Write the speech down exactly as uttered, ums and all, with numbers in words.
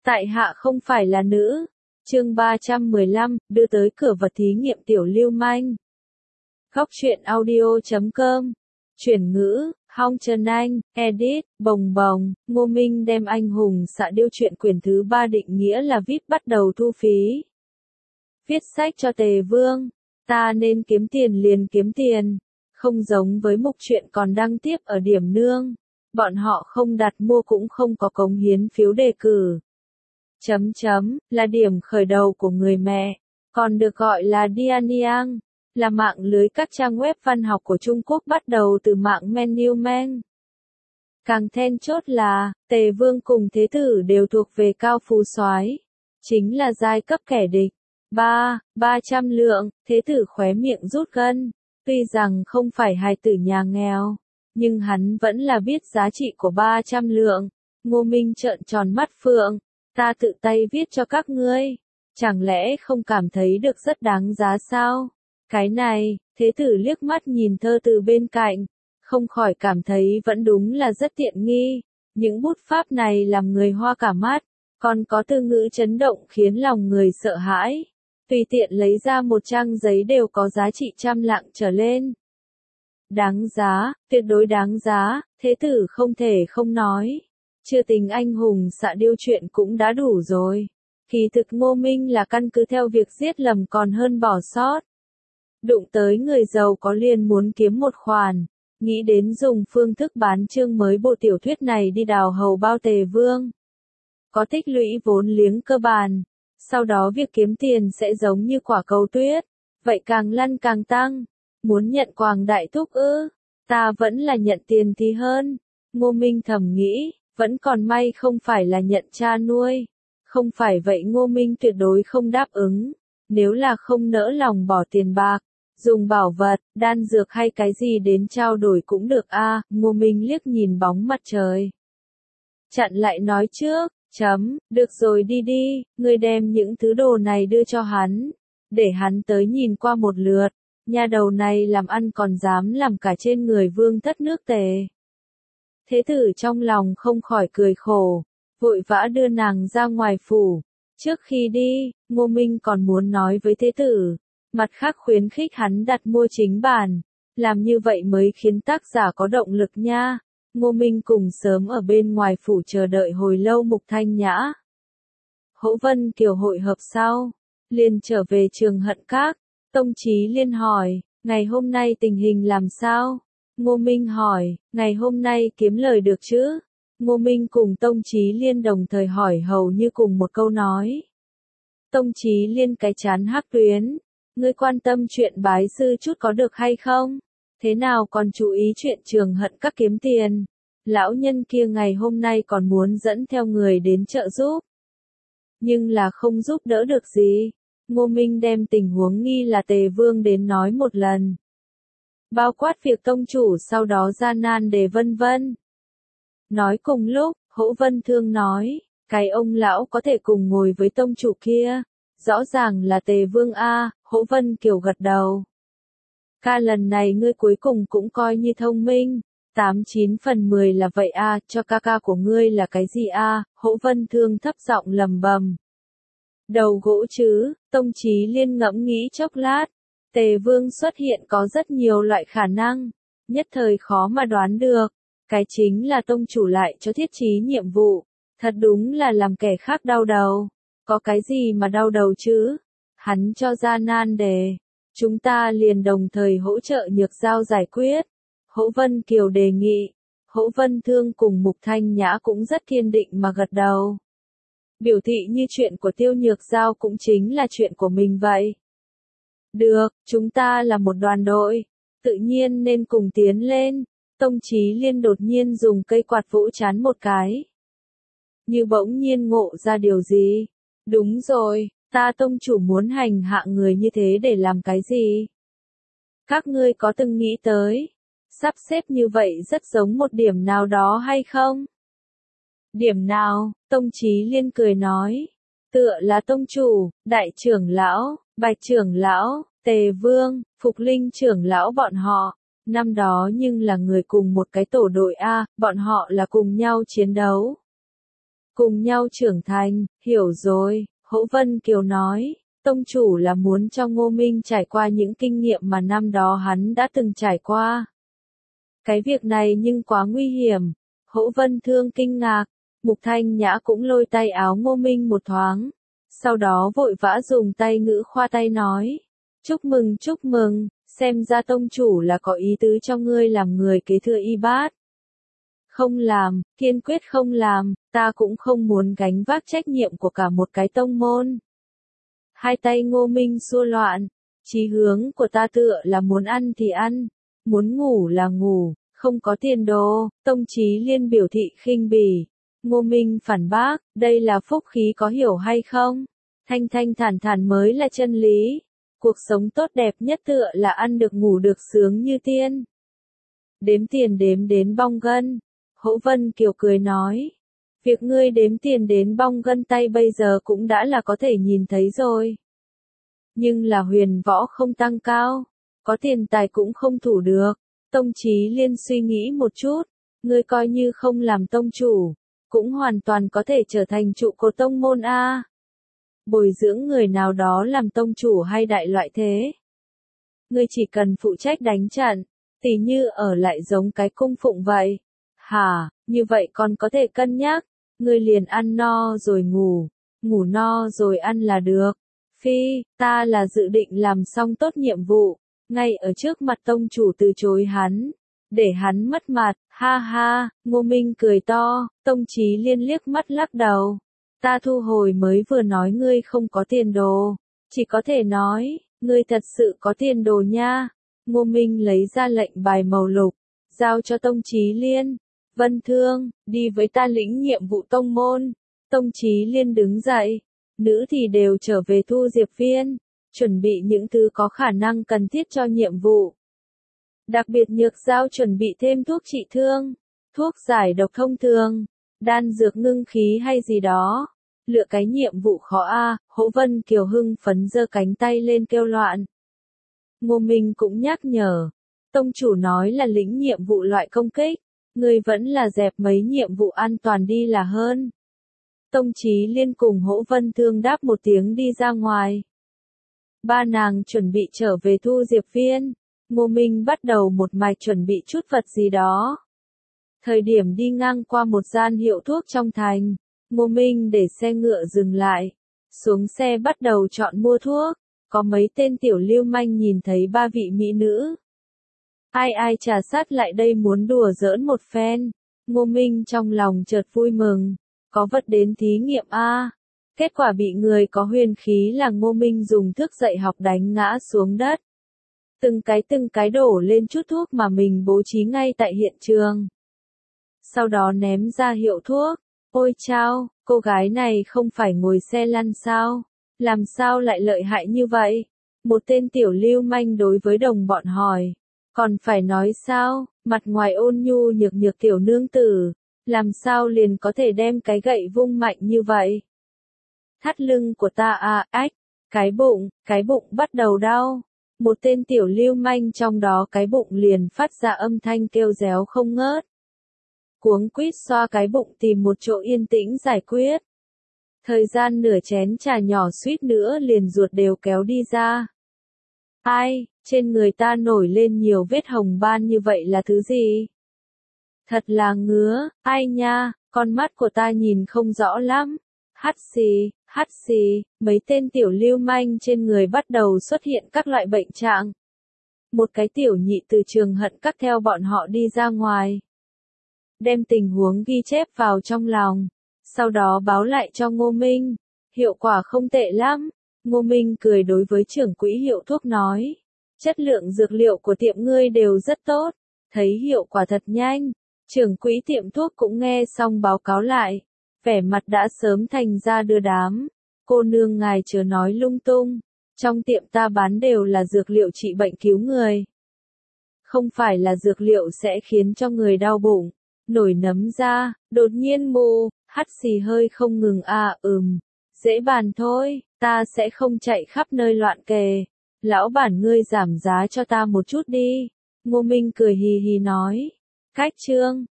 Tại hạ không phải là nữ. Chương ba trăm mười lăm, đưa tới cửa vật thí nghiệm tiểu lưu manh. Góc truyện audio chấm com. Chuyển ngữ, Hong Trần Anh, edit, bồng bồng, Ngô Minh đem anh hùng xạ điêu truyện quyển thứ ba định nghĩa là vê i pê bắt đầu thu phí. Viết sách cho Tề Vương, ta nên kiếm tiền liền kiếm tiền, không giống với mục truyện còn đăng tiếp ở điểm nương. Bọn họ không đặt mua cũng không có cống hiến phiếu đề cử. Chấm chấm, là điểm khởi đầu của người mẹ, còn được gọi là Dianyang, là mạng lưới các trang web văn học của Trung Quốc bắt đầu từ mạng Menuman. Càng then chốt là, Tề Vương cùng Thế Tử đều thuộc về cao phú soái, chính là giai cấp kẻ địch. Ba, ba trăm lượng, Thế Tử khóe miệng rút gân, tuy rằng không phải hài tử nhà nghèo, nhưng hắn vẫn là biết giá trị của ba trăm lượng. Ngô Minh trợn tròn mắt phượng, ta tự tay viết cho các ngươi, chẳng lẽ không cảm thấy được rất đáng giá sao? Cái này, Thế Tử liếc mắt nhìn thơ từ bên cạnh, không khỏi cảm thấy vẫn đúng là rất tiện nghi. Những bút pháp này làm người hoa cả mắt, còn có từ ngữ chấn động khiến lòng người sợ hãi. Tùy tiện lấy ra một trang giấy đều có giá trị trăm lạng trở lên. Đáng giá, tuyệt đối đáng giá, Thế Tử không thể không nói. Chưa tính anh hùng xạ điêu truyện cũng đã đủ rồi. Kỳ thực Ngô Minh là căn cứ theo việc giết lầm còn hơn bỏ sót. Đụng tới người giàu có liền muốn kiếm một khoản, nghĩ đến dùng phương thức bán chương mới bộ tiểu thuyết này đi đào hầu bao Tề Vương. Có tích lũy vốn liếng cơ bản, sau đó việc kiếm tiền sẽ giống như quả cầu tuyết, vậy càng lăn càng tăng. Muốn nhận quàng đại thúc ư, ta vẫn là nhận tiền thì hơn. Ngô Minh thầm nghĩ, vẫn còn may không phải là nhận cha nuôi. Không phải vậy Ngô Minh tuyệt đối không đáp ứng. Nếu là không nỡ lòng bỏ tiền bạc, dùng bảo vật, đan dược hay cái gì đến trao đổi cũng được a. À, Ngô Minh liếc nhìn bóng mặt trời. Chặn lại nói trước, chấm, được rồi đi đi, ngươi đem những thứ đồ này đưa cho hắn, để hắn tới nhìn qua một lượt. Nhà đầu này làm ăn còn dám làm cả trên người vương thất nước Tề. Thế Tử trong lòng không khỏi cười khổ, vội vã đưa nàng ra ngoài phủ. Trước khi đi, Ngô Minh còn muốn nói với Thế Tử, mặt khác khuyến khích hắn đặt mua chính bản, làm như vậy mới khiến tác giả có động lực nha. Ngô Minh cùng sớm ở bên ngoài phủ chờ đợi hồi lâu Mục Thanh Nhã. Hỗ Vân Kiều hội hợp sau, liền trở về Trường Hận Các. Tông Chí Liên hỏi, ngày hôm nay tình hình làm sao? Ngô Minh hỏi, ngày hôm nay kiếm lời được chứ? Ngô Minh cùng Tông Chí Liên đồng thời hỏi hầu như cùng một câu nói. Tông Chí Liên cái chán hắc tuyến, ngươi quan tâm chuyện bái sư chút có được hay không? Thế nào còn chú ý chuyện Trường Hận Các kiếm tiền? Lão nhân kia ngày hôm nay còn muốn dẫn theo người đến trợ giúp. Nhưng là không giúp đỡ được gì. Ngô Minh đem tình huống nghi là Tề Vương đến nói một lần. Bao quát việc tông chủ sau đó gian nan để vân vân. Nói cùng lúc, Hỗ Vân Thương nói, cái ông lão có thể cùng ngồi với tông chủ kia, rõ ràng là Tề Vương a. Hỗ Vân Kiều gật đầu. Ca lần này ngươi cuối cùng cũng coi như thông minh, tám chín phần mười là vậy a, cho ca ca của ngươi là cái gì a? Hỗ Vân Thương thấp giọng lầm bầm. Đầu gỗ chứ, Tông Chí Liên ngẫm nghĩ chốc lát. Tề Vương xuất hiện có rất nhiều loại khả năng, nhất thời khó mà đoán được. Cái chính là tông chủ lại cho thiết trí nhiệm vụ, thật đúng là làm kẻ khác đau đầu. Có cái gì mà đau đầu chứ? Hắn cho ra nan đề, chúng ta liền đồng thời hỗ trợ Nhược Giao giải quyết. Hỗ Vân Kiều đề nghị, Hỗ Vân Thương cùng Mục Thanh Nhã cũng rất kiên định mà gật đầu. Biểu thị như chuyện của Tiêu Nhược Giao cũng chính là chuyện của mình vậy. Được, chúng ta là một đoàn đội, tự nhiên nên cùng tiến lên. Tông Chí Liên đột nhiên dùng cây quạt vỗ chán một cái. Như bỗng nhiên ngộ ra điều gì. Đúng rồi, ta tông chủ muốn hành hạ người như thế để làm cái gì? Các ngươi có từng nghĩ tới, sắp xếp như vậy rất giống một điểm nào đó hay không? Điểm nào? Tông Chí Liên cười nói. Tựa là tông chủ, đại trưởng lão, bạch trưởng lão, Tề Vương, Phục Linh trưởng lão bọn họ. Năm đó nhưng là người cùng một cái tổ đội A, bọn họ là cùng nhau chiến đấu. cùng nhau trưởng thành, hiểu rồi, Hỗ Vân Kiều nói, tông chủ là muốn cho Ngô Minh trải qua những kinh nghiệm mà năm đó hắn đã từng trải qua. Cái việc này nhưng quá nguy hiểm, Hỗ Vân Thương kinh ngạc, Mục Thanh Nhã cũng lôi tay áo Ngô Minh một thoáng, sau đó vội vã dùng tay ngữ khoa tay nói, chúc mừng chúc mừng, xem ra tông chủ là có ý tứ cho ngươi làm người kế thừa y bát. Không làm, kiên quyết không làm, ta cũng không muốn gánh vác trách nhiệm của cả một cái tông môn. Hai tay Ngô Minh xua loạn, chí hướng của ta tựa là muốn ăn thì ăn, muốn ngủ là ngủ, không có tiền đồ, Tông Chí Liên biểu thị khinh bỉ. Ngô Minh phản bác, đây là phúc khí có hiểu hay không? Thanh thanh thản thản mới là chân lý. Cuộc sống tốt đẹp nhất tựa là ăn được ngủ được sướng như tiên. Đếm tiền đếm đến bong gân. Hỗ Vân Kiều cười nói. Việc ngươi đếm tiền đến bong gân tay bây giờ cũng đã là có thể nhìn thấy rồi. Nhưng là huyền võ không tăng cao. Có tiền tài cũng không thủ được. Tông Chí Liên suy nghĩ một chút. Ngươi coi như không làm tông chủ. Cũng hoàn toàn có thể trở thành trụ cột tông môn A. Bồi dưỡng người nào đó làm tông chủ hay đại loại thế. Ngươi chỉ cần phụ trách đánh trận, tỉ như ở lại giống cái cung phụng vậy. Hả, như vậy còn có thể cân nhắc, ngươi liền ăn no rồi ngủ, ngủ no rồi ăn là được. Phi, ta là dự định làm xong tốt nhiệm vụ, ngay ở trước mặt tông chủ từ chối hắn. Để hắn mất mặt, ha ha, Ngô Minh cười to, Tông Chí Liên liếc mắt lắc đầu. Ta thu hồi mới vừa nói ngươi không có tiền đồ, chỉ có thể nói, ngươi thật sự có tiền đồ nha. Ngô Minh lấy ra lệnh bài màu lục, giao cho Tông Chí Liên. Vân Thương, đi với ta lĩnh nhiệm vụ tông môn. Tông Chí Liên đứng dậy, nữ thì đều trở về thu diệp viên, chuẩn bị những thứ có khả năng cần thiết cho nhiệm vụ. Đặc biệt nhược giao chuẩn bị thêm thuốc trị thương, thuốc giải độc thông thường, đan dược ngưng khí hay gì đó. Lựa cái nhiệm vụ khó a, Hỗ Vân Kiều hưng phấn giơ cánh tay lên kêu loạn. Ngô Minh cũng nhắc nhở, tông chủ nói là lĩnh nhiệm vụ loại công kích, người vẫn là dẹp mấy nhiệm vụ an toàn đi là hơn. Tông Chí Liên cùng Hỗ Vân Thương đáp một tiếng đi ra ngoài. Ba nàng chuẩn bị trở về thu diệp viên. Ngô Minh bắt đầu một mạch chuẩn bị chút vật gì đó. Thời điểm đi ngang qua một gian hiệu thuốc trong thành, Ngô Minh để xe ngựa dừng lại, xuống xe bắt đầu chọn mua thuốc. Có mấy tên tiểu lưu manh nhìn thấy ba vị mỹ nữ. Ai ai trà sát lại đây muốn đùa giỡn một phen. Ngô Minh trong lòng chợt vui mừng, có vật đến thí nghiệm a. Kết quả bị người có huyền khí là Ngô Minh dùng thước dạy học đánh ngã xuống đất. Từng cái từng cái đổ lên chút thuốc mà mình bố trí ngay tại hiện trường. Sau đó ném ra hiệu thuốc. Ôi chao, cô gái này không phải ngồi xe lăn sao? Làm sao lại lợi hại như vậy? Một tên tiểu lưu manh đối với đồng bọn hỏi. Còn phải nói sao, mặt ngoài ôn nhu nhược nhược tiểu nương tử, làm sao liền có thể đem cái gậy vung mạnh như vậy? Thắt lưng của ta à, ách, cái bụng, cái bụng bắt đầu đau. Một tên tiểu lưu manh trong đó cái bụng liền phát ra âm thanh kêu réo không ngớt. Cuống quýt xoa cái bụng tìm một chỗ yên tĩnh giải quyết. Thời gian nửa chén trà nhỏ suýt nữa liền ruột đều kéo đi ra. Ai, trên người ta nổi lên nhiều vết hồng ban như vậy là thứ gì? Thật là ngứa, ai nha, con mắt của ta nhìn không rõ lắm. Hắt xì, hắt xì, mấy tên tiểu lưu manh trên người bắt đầu xuất hiện các loại bệnh trạng. Một cái tiểu nhị từ trường hận cắt theo bọn họ đi ra ngoài. Đem tình huống ghi chép vào trong lòng. Sau đó báo lại cho Ngô Minh. Hiệu quả không tệ lắm. Ngô Minh cười đối với trưởng quỹ hiệu thuốc nói. Chất lượng dược liệu của tiệm ngươi đều rất tốt. Thấy hiệu quả thật nhanh. Trưởng quỹ tiệm thuốc cũng nghe xong báo cáo lại. Vẻ mặt đã sớm thành ra đưa đám. Cô nương ngài chớ nói lung tung. Trong tiệm ta bán đều là dược liệu trị bệnh cứu người. Không phải là dược liệu sẽ khiến cho người đau bụng, nổi nấm da, đột nhiên mù, hắt xì hơi không ngừng à ừm. Dễ bàn thôi, ta sẽ không chạy khắp nơi loạn kề. Lão bản ngươi giảm giá cho ta một chút đi. Ngô Minh cười hì hì nói. Cách chương.